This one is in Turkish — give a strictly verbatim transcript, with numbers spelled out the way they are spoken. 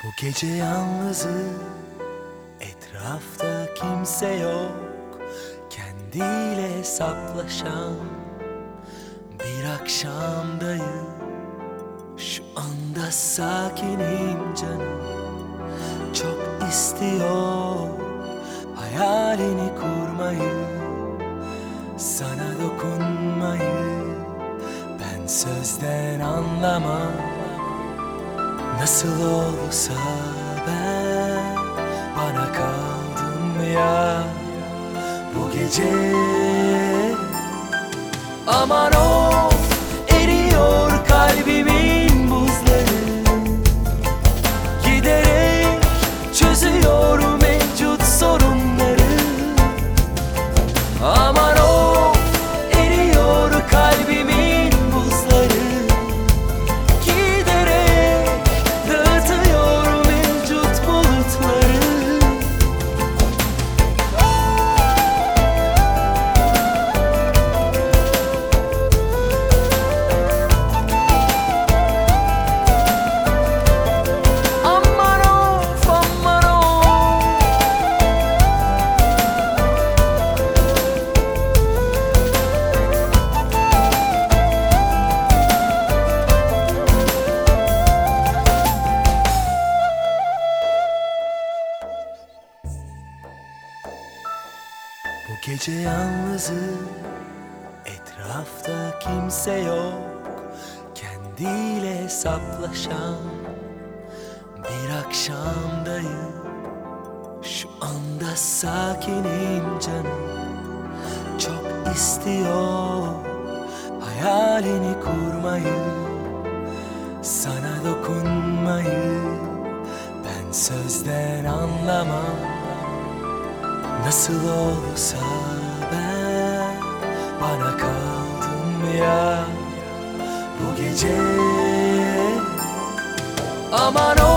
Bu gece yalnızım, etrafta kimse yok. Kendiyle hesaplaşan bir akşamdayım. Şu anda sakinim canım, çok istiyor hayalini kurmayı, sana dokunmayı. Ben sözden anlamam, nasıl olsa ben bana kaldım ya bu gece. Aman of, eriyor kalbimin buzları, giderek çözüyor mevcut sorunları. Aman of, eriyor kalbimin buzları, giderek dağıtıyor mevcut bulutları. Aman of, aman of. Bu gece yalnızım, etrafta kimse yok. Kendiyle hesaplaşan bir akşamdayım. Şu anda sakinim canım, çok istiyor hayalini kurmayı, sana dokunmayı. Ben sözden anlamam, nasıl olsa ben bana kaldım ya bu gece. Aman o